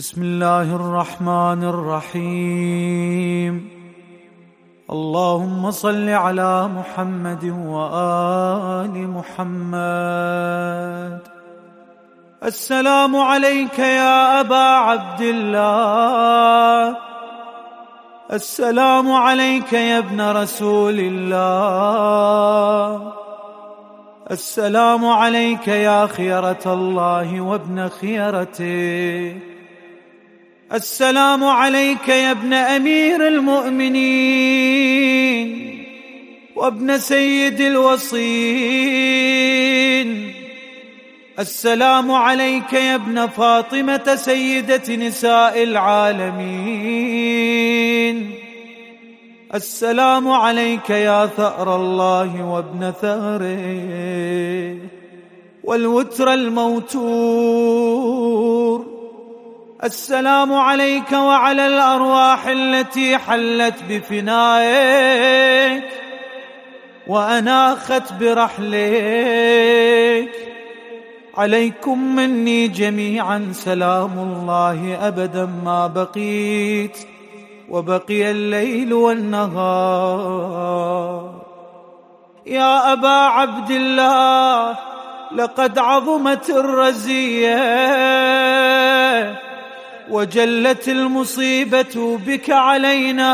بسم الله الرحمن الرحيم. اللهم صل على محمد وآل محمد. السلام عليك يا أبا عبد الله، السلام عليك يا ابن رسول الله، السلام عليك يا خيرة الله وابن خيرته، السلام عليك يا ابن أمير المؤمنين وابن سيد الوصين، السلام عليك يا ابن فاطمة سيدة نساء العالمين، السلام عليك يا ثأر الله وابن ثأره والوتر الموتور، السلام عليك وعلى الأرواح التي حلت بفنائك وأناخت برحلك. عليكم مني جميعا سلام الله أبدا ما بقيت وبقي الليل والنهار. يا أبا عبد الله، لقد عظمت الرزية وجلت المصيبة بك علينا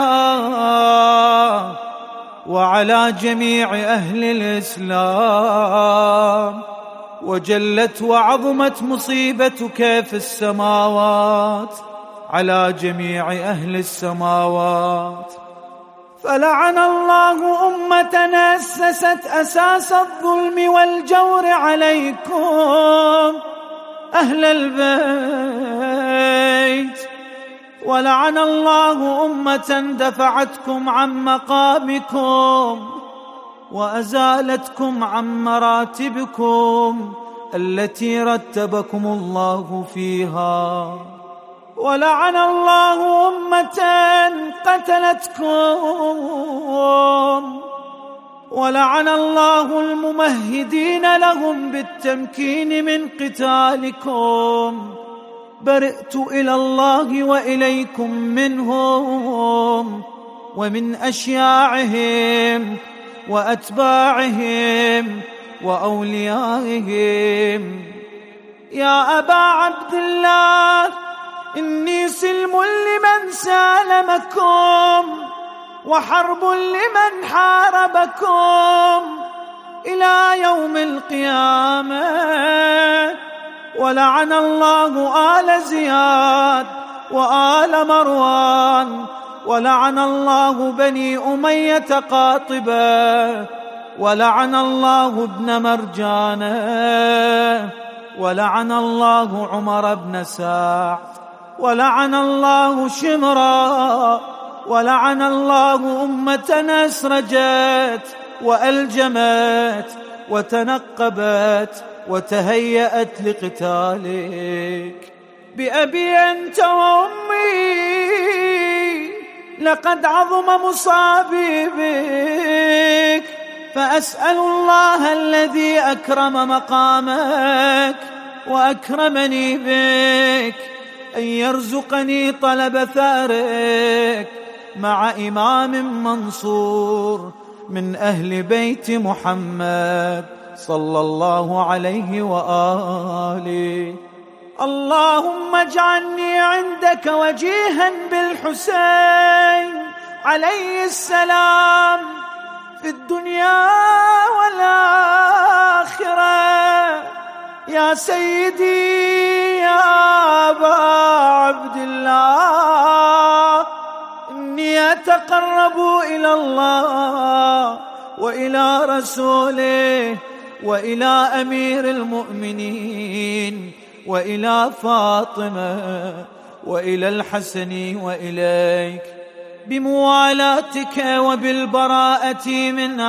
وعلى جميع أهل الإسلام، وجلت وعظمت مصيبتك في السماوات على جميع أهل السماوات. فلعن الله أمة أسست أساس الظلم والجور عليكم أهل البيت، ولعن الله أمة دفعتكم عن مقامكم وأزالتكم عن مراتبكم التي رتبكم الله فيها، ولعن الله أمة قتلتكم، ولعن الله الممهدين لهم بالتمكين من قتالكم. برئت إلى الله وإليكم منهم ومن أشياعهم وأتباعهم وأوليائهم. يا أبا عبد الله، إني سلم لمن سالمكم وحرب لمن حاربكم إلى يوم القيامة. ولعن الله آل زياد وآل مروان، ولعن الله بني أمية قاطبة، ولعن الله ابن مرجانة، ولعن الله عمر بن سعد، ولعن الله شمرا، ولعن الله أمة أسرجت وألجمت وتنقبت وتهيأت لقتالك. بأبي أنت وأمي، لقد عظم مصابي بك، فأسأل الله الذي أكرم مقامك وأكرمني بك أن يرزقني طلب ثارك مع إمام منصور من أهل بيت محمد صلى الله عليه وآله. اللهم اجعلني عندك وجيها بالحسين عليه السلام في الدنيا والآخرة. يا سيدي يا أبا عبد الله، إني أتقرب إلى الله وإلى رسوله وإلى أمير المؤمنين وإلى فاطمة وإلى الحسن وإليك بموالاتك وبالبراءة من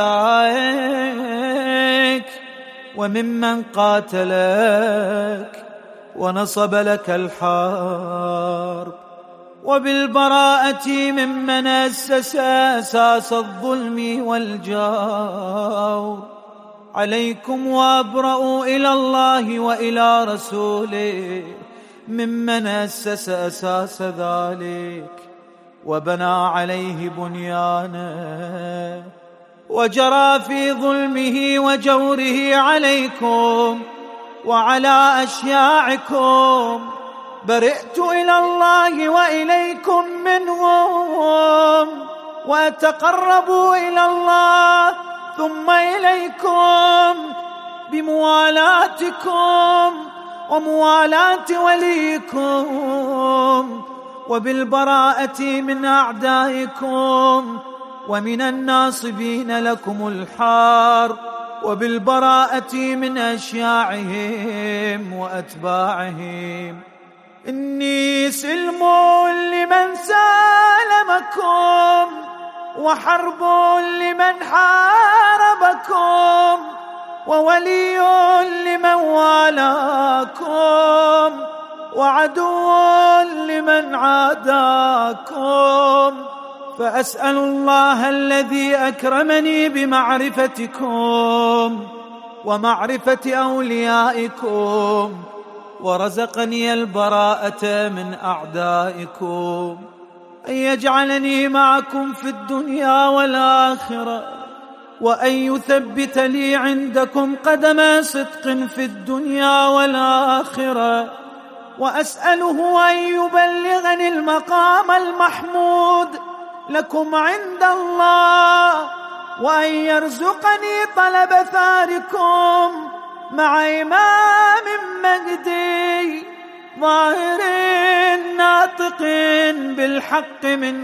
أعدائك وممن قاتلك ونصب لك الحرب، وبالبراءة ممن أسس أساس الظلم والجور. عليكم وأبرأوا إلى الله وإلى رسوله ممن أسس أساس ذلك وبنى عليه بنيانه وجرى في ظلمه وجوره عليكم وعلى أشياعكم. برئت إلى الله وإليكم منهم، وأتقرب إلى الله ثم إليكم بموالاتكم وموالاة وليكم، وبالبراءة من أعدائكم ومن الناصبين لكم الحار، وبالبراءة من أشياعهم وأتباعهم. إني سلم لمن سالمكم، وحرب لمن حاربكم، وولي لمن والاكم، وعدو لمن عاداكم. فأسأل الله الذي أكرمني بمعرفتكم ومعرفة أوليائكم ورزقني البراءة من أعدائكم أن يجعلني معكم في الدنيا والآخرة، وأن يثبت لي عندكم قدم صدق في الدنيا والآخرة، وأسأله أن يبلغني المقام المحمود لكم عند الله، وأن يرزقني طلب ثاركم مع إمام مهدي ظاهر ناطق بالحق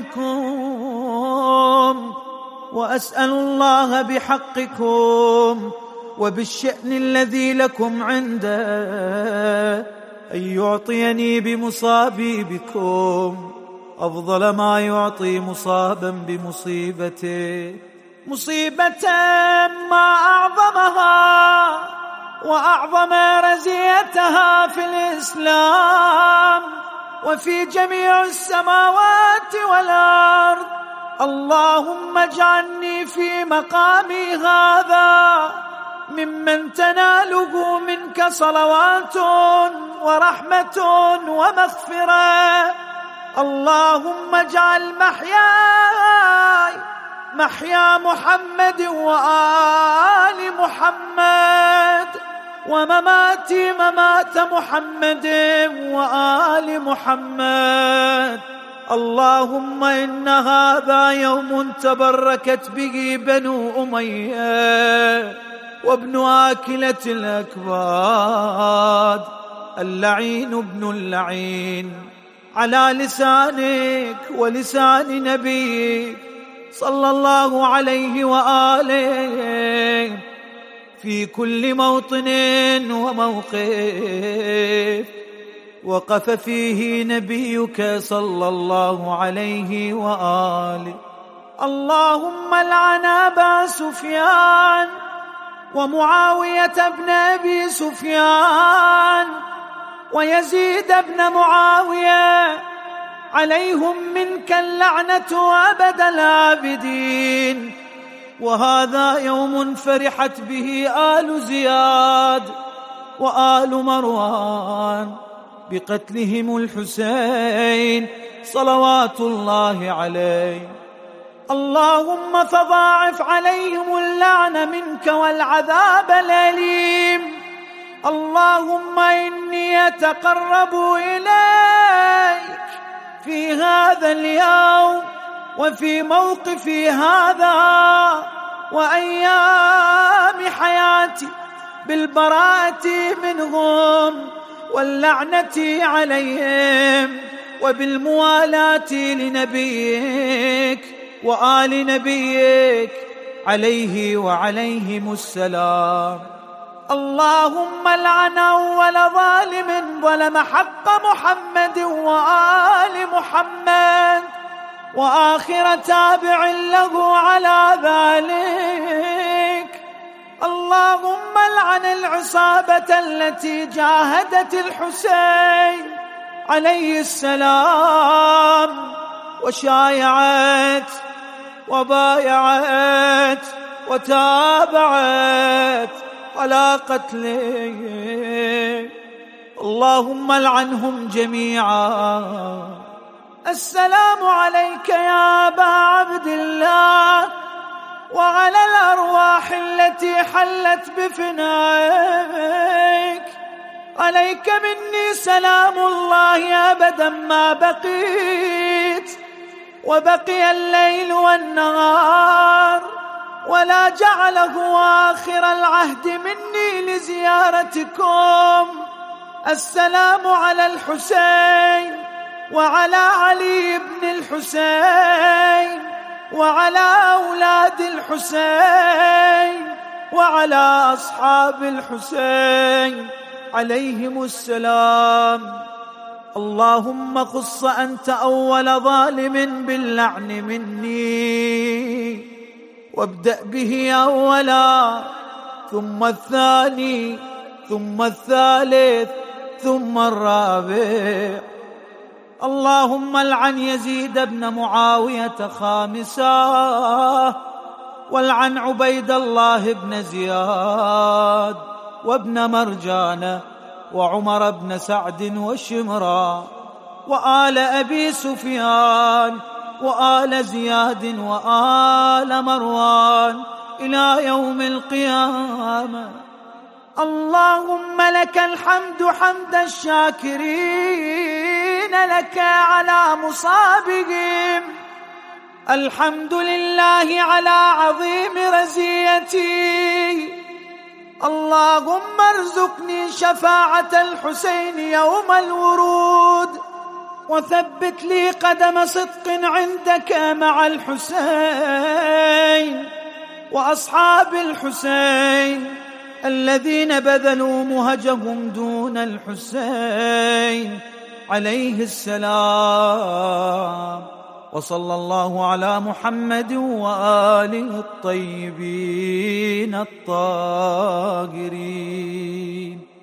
منكم. وأسأل الله بحقكم وبالشأن الذي لكم عنده أن يعطيني بمصابي بكم أفضل ما يعطي مصابا بمصيبته، مصيبة ما أعظمها وأعظم رزيتها في الإسلام وفي جميع السماوات والأرض. اللهم اجعلني في مقامي هذا ممن تناله منك صلوات ورحمة ومغفرة. اللهم اجعل محياي محيا محمد وآل محمد، ومماتي ممات محمد وآل محمد. اللهم إن هذا يوم تبركت به بنو أمية وابن آكلة الأكباد اللعين ابن اللعين، على لسانك ولسان نبيك صلى الله عليه وآله في كل موطن وموقف وقف فيه نبيك صلى الله عليه وآله. اللهم لعن أبا سفيان ومعاوية بن أبي سفيان ويزيد بن معاوية، عليهم منك اللعنة أبد الآبدين. وهذا يوم فرحت به آل زياد وآل مروان بقتلهم الحسين صلوات الله عليه. اللهم فضاعف عليهم اللعن منك والعذاب الأليم. اللهم إني أتقرب إليك في هذا اليوم وفي موقفي هذا وأيام حياتي بالبراءة منهم واللعنة عليهم وبالموالاة لنبيك وآل نبيك عليه وعليهم السلام. اللهم لعن أول ظالم ظلم حق محمد وآل محمد وآخر تابع له على ذلك. اللهم لعن العصابة التي جاهدت الحسين عليه السلام وشايعت وبايعت وتابعت على قتله. اللهم العنهم جميعا. السلام عليك يا أبا عبد الله وعلى الأرواح التي حلت بفنائك. عليك مني سلام الله أبدا ما بقيت، وبقي الليل والنهار، ولا جعله آخر العهد مني لزيارتكم. السلام على الحسين وعلى علي بن الحسين وعلى أولاد الحسين وعلى أصحاب الحسين عليهم السلام. اللهم خص أنت أول ظالم باللعن مني، وابدأ به أولا، ثم الثاني، ثم الثالث، ثم الرابع. اللهم العن يزيد بن معاوية خامسا، والعن عبيد الله بن زياد وابن مرجان وعمر بن سعد وشمرا وآل أبي سفيان وآل زياد وآل مروان إلى يوم القيامة. اللهم لك الحمد حمد الشاكرين لك على مصابهم. الحمد لله على عظيم رزيتي. اللهم ارزقني شفاعة الحسين يوم الورود، وثبت لي قدم صدق عندك مع الحسين وأصحاب الحسين الذين بذلوا مهجهم دون الحسين عليه السلام. وصلى الله على محمد وآله الطيبين الطاهرين.